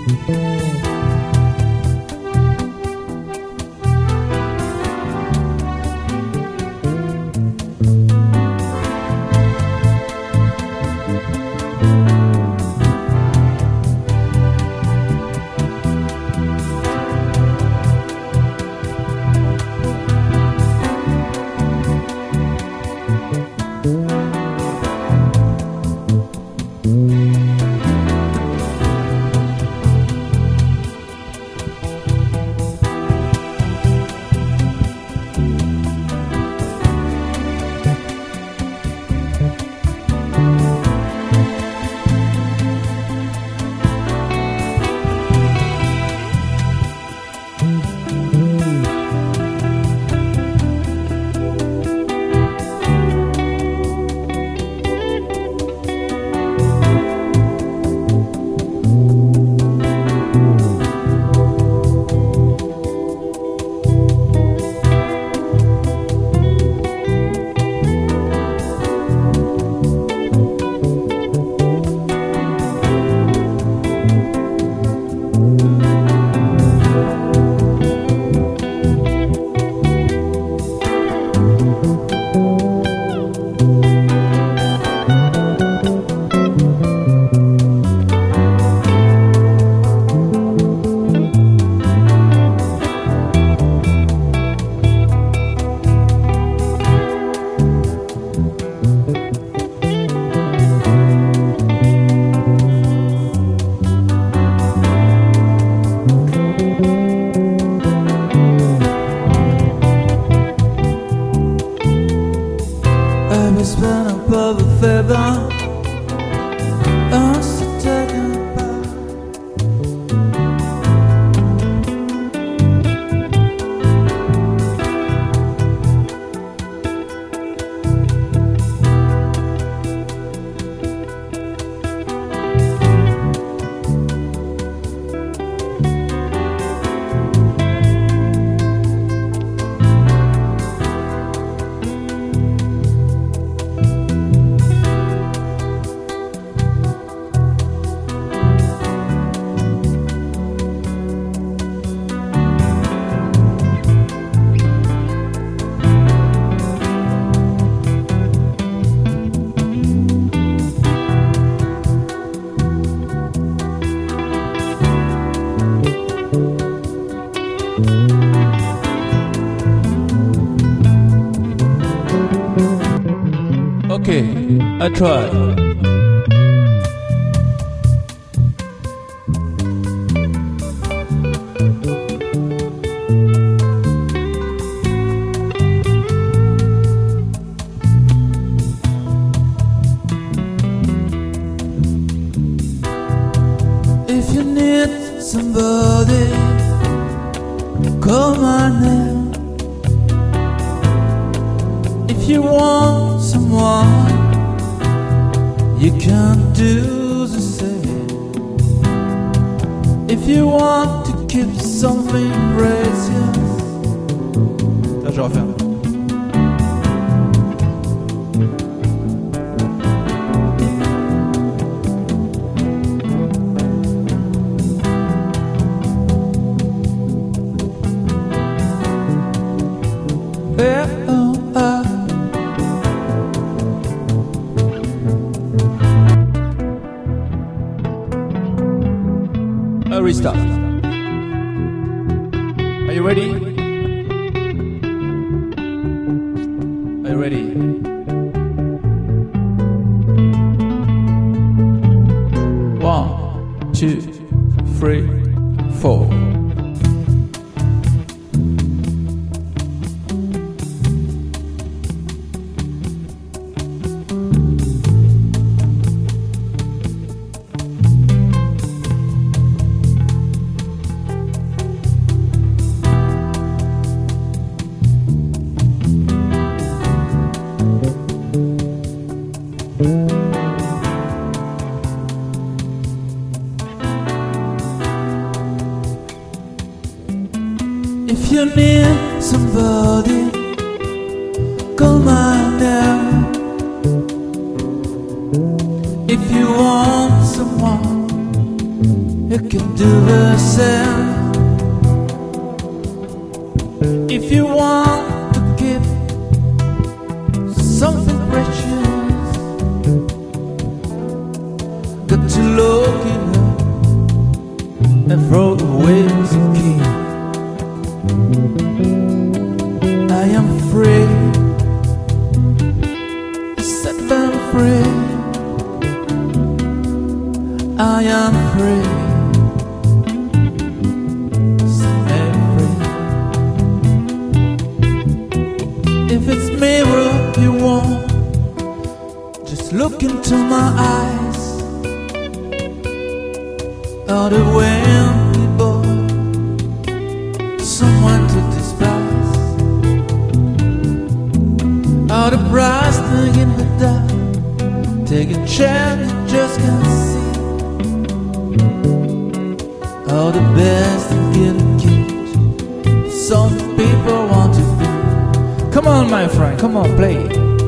Okay, I try. If you need somebody, call my name. If you want someone, you can do the same. If you want to keep something precious. Ça, je refais. Restart. Are you ready? Are you ready? 1, 2, 3, 4. If you need somebody, call my name. If you want someone, you can do the same. If you want to keep something precious, got to look it up and throw away the key. I am free, set them free. I am free, set free. If it's mirror you want, just look into my eyes. All the wind people, someone to despise. All the bright thing in the dark, take a chance you just can't see. All the best and get a kiss. Some people want to be. Come on, my friend, come on, play.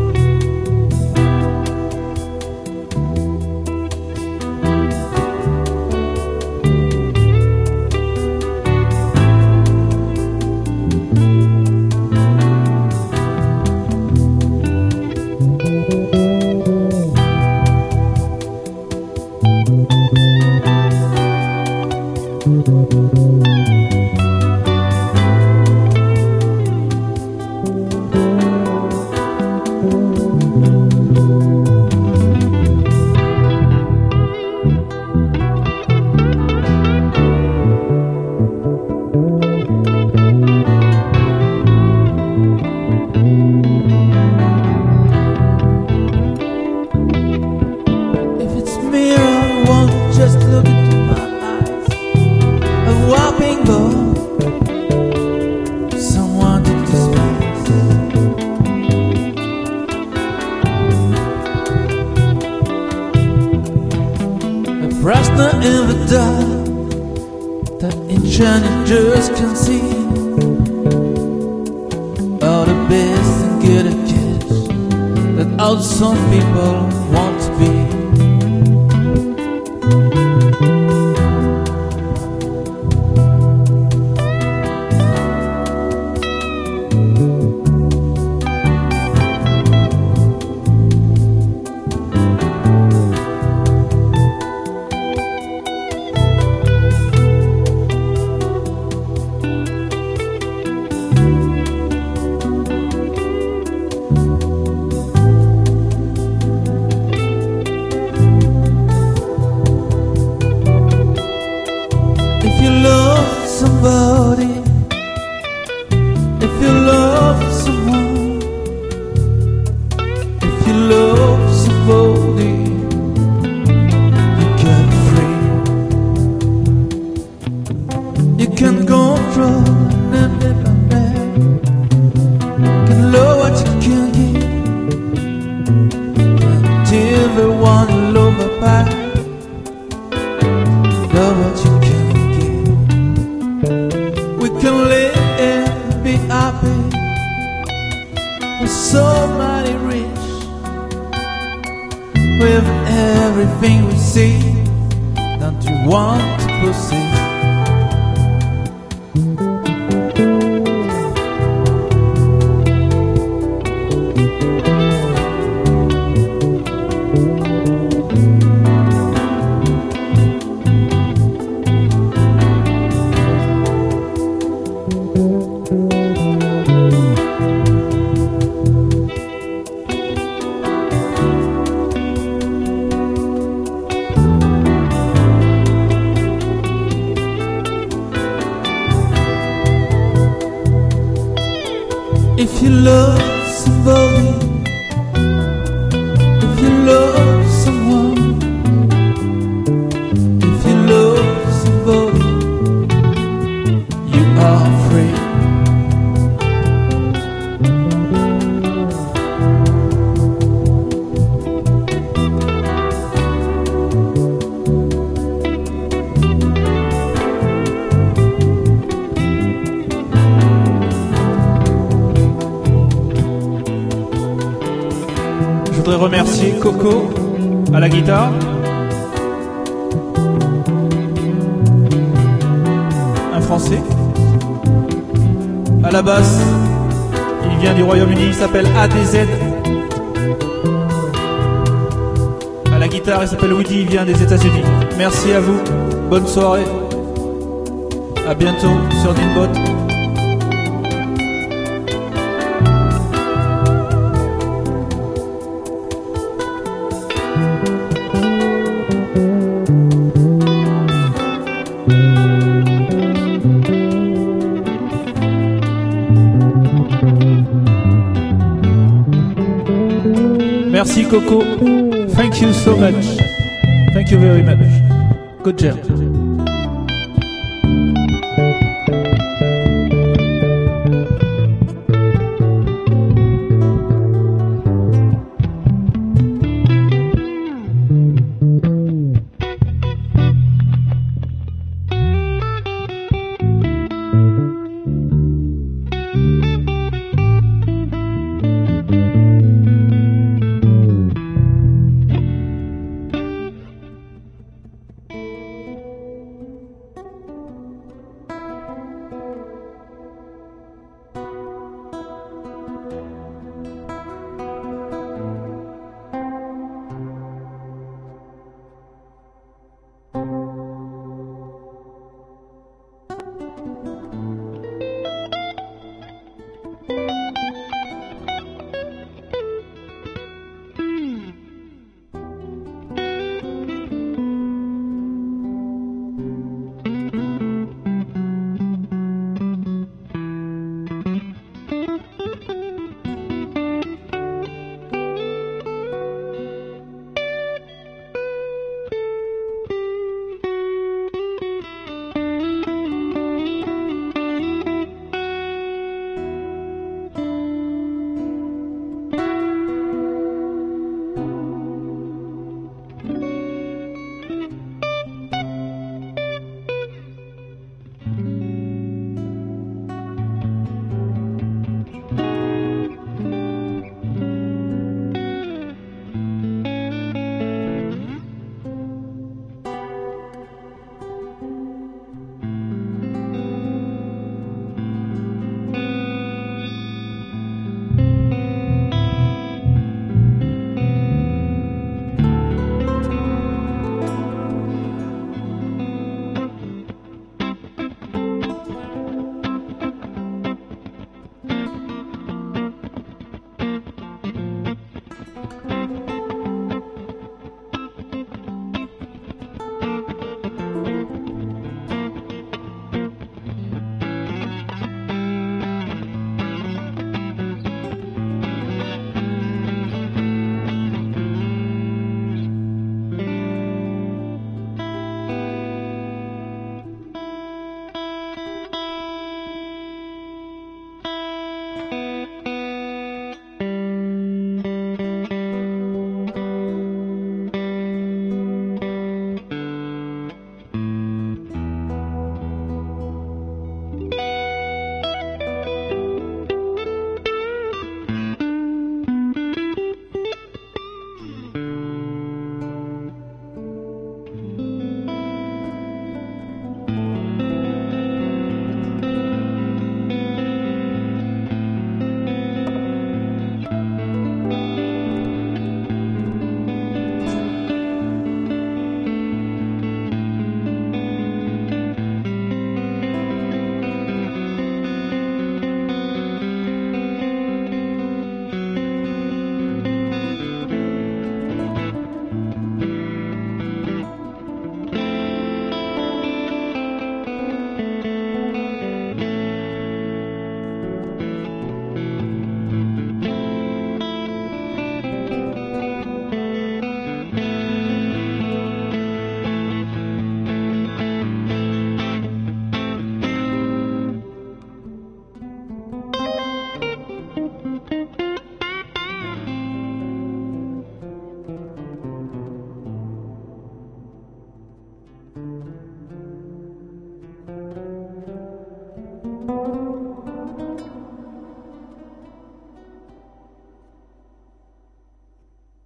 Just look into my eyes. A whopping ball, someone to despise. A prisoner in the dark, that enchanted just can see. All the best and get a kiss, that all some people want to be. If you love somebody, if you love someone, if you love somebody, you can free. You can control and never let. Can love what you can give until the one you love apart. Love what you can. We can live and be happy with so many rich, with everything we see. Don't you want to possess? If you love somebody, if you love someone, if you love somebody, you are free. Je voudrais remercier Coco à la guitare, français. À la basse, il vient du Royaume-Uni, il s'appelle ADZ. À la guitare, il s'appelle Woody, il vient des États-Unis. Merci à vous, bonne soirée. À bientôt sur Ninbot. Merci Coco. Thank you so much. Thank you very much. Good job.